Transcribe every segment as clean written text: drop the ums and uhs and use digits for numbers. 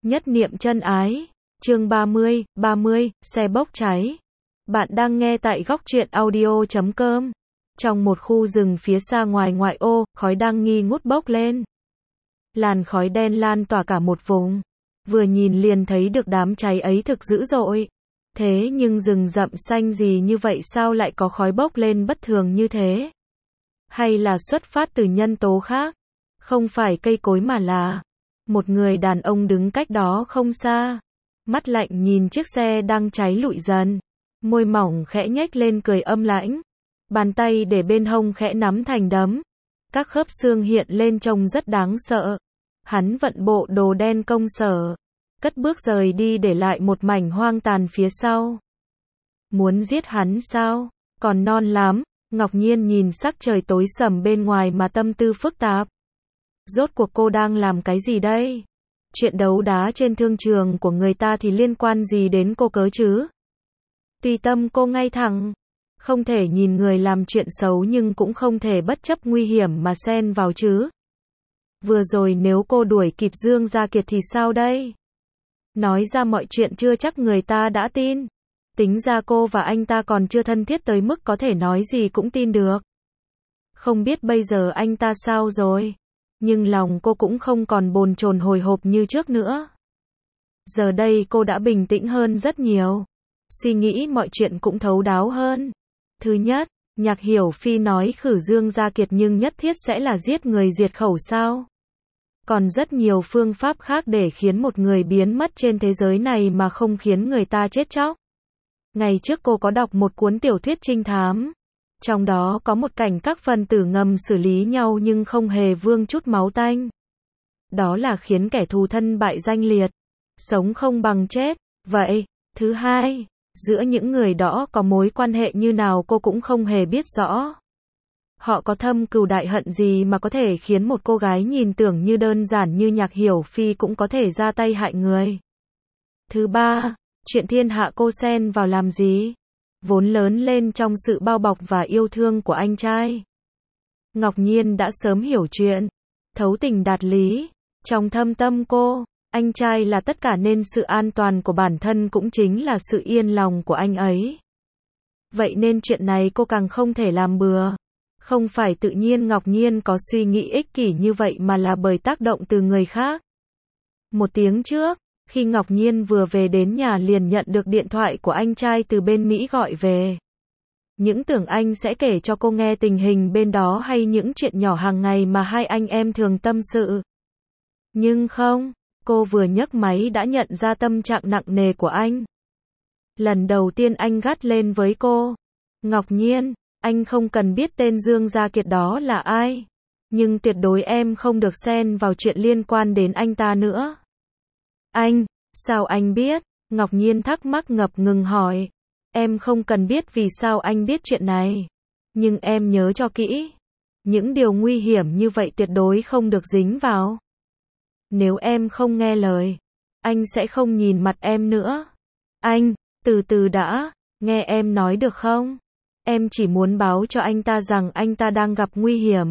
Nhất niệm chân ái. Chương 30, xe bốc cháy. Bạn đang nghe tại góc truyện audio.com. Trong một khu rừng phía xa ngoài ngoại ô, khói đang nghi ngút bốc lên. Làn khói đen lan tỏa cả một vùng. Vừa nhìn liền thấy được đám cháy ấy thực dữ dội. Thế nhưng rừng rậm xanh gì như vậy sao lại có khói bốc lên bất thường như thế? Hay là xuất phát từ nhân tố khác? Không phải cây cối mà là một người đàn ông đứng cách đó không xa. Mắt lạnh nhìn chiếc xe đang cháy lụi dần. Môi mỏng khẽ nhếch lên cười âm lãnh. Bàn tay để bên hông khẽ nắm thành đấm. Các khớp xương hiện lên trông rất đáng sợ. Hắn vận bộ đồ đen công sở. Cất bước rời đi để lại một mảnh hoang tàn phía sau. Muốn giết hắn sao? Còn non lắm. Ngọc Nhiên nhìn sắc trời tối sầm bên ngoài mà tâm tư phức tạp. Rốt cuộc cô đang làm cái gì đây? Chuyện đấu đá trên thương trường của người ta thì liên quan gì đến cô cớ chứ? Tùy tâm cô ngay thẳng. Không thể nhìn người làm chuyện xấu nhưng cũng không thể bất chấp nguy hiểm mà xen vào chứ. Vừa rồi nếu cô đuổi kịp Dương Gia Kiệt thì sao đây? Nói ra mọi chuyện chưa chắc người ta đã tin. Tính ra cô và anh ta còn chưa thân thiết tới mức có thể nói gì cũng tin được. Không biết bây giờ anh ta sao rồi? Nhưng lòng cô cũng không còn bồn chồn hồi hộp như trước nữa. Giờ đây cô đã bình tĩnh hơn rất nhiều. Suy nghĩ mọi chuyện cũng thấu đáo hơn. Thứ nhất, Nhạc Hiểu Phi nói khử Dương Gia Kiệt nhưng nhất thiết sẽ là giết người diệt khẩu sao? Còn rất nhiều phương pháp khác để khiến một người biến mất trên thế giới này mà không khiến người ta chết chóc. Ngày trước cô có đọc một cuốn tiểu thuyết trinh thám. Trong đó có một cảnh các phần tử ngầm xử lý nhau nhưng không hề vương chút máu tanh. Đó là khiến kẻ thù thân bại danh liệt. Sống không bằng chết. Vậy, thứ hai, giữa những người đó có mối quan hệ như nào cô cũng không hề biết rõ. Họ có thâm cừu đại hận gì mà có thể khiến một cô gái nhìn tưởng như đơn giản như Nhạc Hiểu Phi cũng có thể ra tay hại người. Thứ ba, chuyện thiên hạ cô xen vào làm gì? Vốn lớn lên trong sự bao bọc và yêu thương của anh trai. Ngọc Nhiên đã sớm hiểu chuyện. Thấu tình đạt lý. Trong thâm tâm cô, anh trai là tất cả nên sự an toàn của bản thân cũng chính là sự yên lòng của anh ấy. Vậy nên chuyện này cô càng không thể làm bừa. Không phải tự nhiên Ngọc Nhiên có suy nghĩ ích kỷ như vậy mà là bởi tác động từ người khác. Một tiếng trước, khi Ngọc Nhiên vừa về đến nhà liền nhận được điện thoại của anh trai từ bên Mỹ gọi về. Những tưởng anh sẽ kể cho cô nghe tình hình bên đó hay những chuyện nhỏ hàng ngày mà hai anh em thường tâm sự. Nhưng không, cô vừa nhấc máy đã nhận ra tâm trạng nặng nề của anh. Lần đầu tiên anh gắt lên với cô. Ngọc Nhiên, anh không cần biết tên Dương Gia Kiệt đó là ai. Nhưng tuyệt đối em không được xen vào chuyện liên quan đến anh ta nữa. Anh, sao anh biết? Ngọc Nhiên thắc mắc ngập ngừng hỏi. Em không cần biết vì sao anh biết chuyện này. Nhưng em nhớ cho kỹ. Những điều nguy hiểm như vậy tuyệt đối không được dính vào. Nếu em không nghe lời, anh sẽ không nhìn mặt em nữa. Anh, từ từ đã, nghe em nói được không? Em chỉ muốn báo cho anh ta rằng anh ta đang gặp nguy hiểm.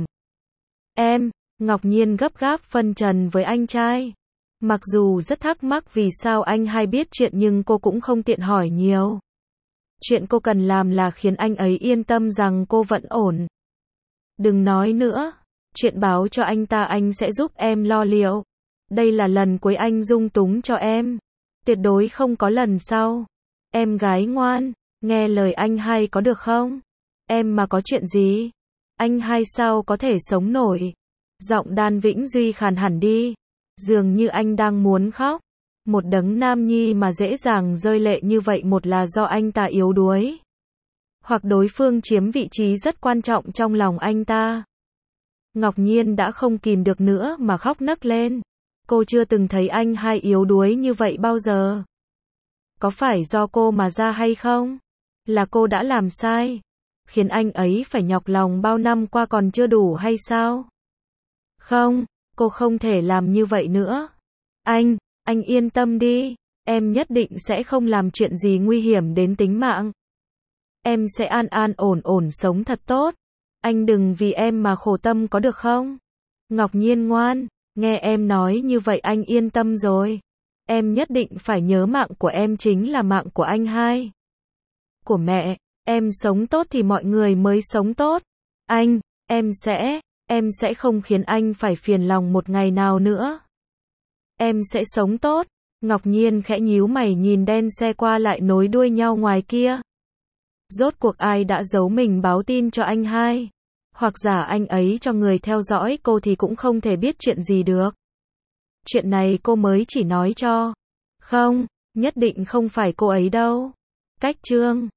Ngọc Nhiên gấp gáp phân trần với anh trai. Mặc dù rất thắc mắc vì sao anh hay biết chuyện nhưng cô cũng không tiện hỏi nhiều. Chuyện cô cần làm là khiến anh ấy yên tâm rằng cô vẫn ổn. Đừng nói nữa. Chuyện báo cho anh ta anh sẽ giúp em lo liệu. Đây là lần cuối anh dung túng cho em. Tuyệt đối không có lần sau. Em gái ngoan, nghe lời anh hay có được không? Em mà có chuyện gì? Anh hay sao có thể sống nổi? Giọng Đan Vĩnh Duy khàn hẳn đi. Dường như anh đang muốn khóc. Một đấng nam nhi mà dễ dàng rơi lệ như vậy một là do anh ta yếu đuối. Hoặc đối phương chiếm vị trí rất quan trọng trong lòng anh ta. Ngọc Nhiên đã không kìm được nữa mà khóc nấc lên. Cô chưa từng thấy anh hay yếu đuối như vậy bao giờ. Có phải do cô mà ra hay không? Là cô đã làm sai, khiến anh ấy phải nhọc lòng bao năm qua còn chưa đủ hay sao? Không, cô không thể làm như vậy nữa. Anh yên tâm đi, em nhất định sẽ không làm chuyện gì nguy hiểm đến tính mạng. Em sẽ an an ổn ổn sống thật tốt. Anh đừng vì em mà khổ tâm có được không? Ngọc Nhiên ngoan, nghe em nói như vậy anh yên tâm rồi. Em nhất định phải nhớ mạng của em chính là mạng của anh hai. Của mẹ, em sống tốt thì mọi người mới sống tốt. Anh, em sẽ không khiến anh phải phiền lòng một ngày nào nữa. Em sẽ sống tốt. Ngọc Nhiên khẽ nhíu mày nhìn đen xe qua lại nối đuôi nhau ngoài kia. Rốt cuộc ai đã giấu mình báo tin cho anh hai? Hoặc giả anh ấy cho người theo dõi cô thì cũng không thể biết chuyện gì được. Chuyện này cô mới chỉ nói cho. Không, nhất định không phải cô ấy đâu. Cách chương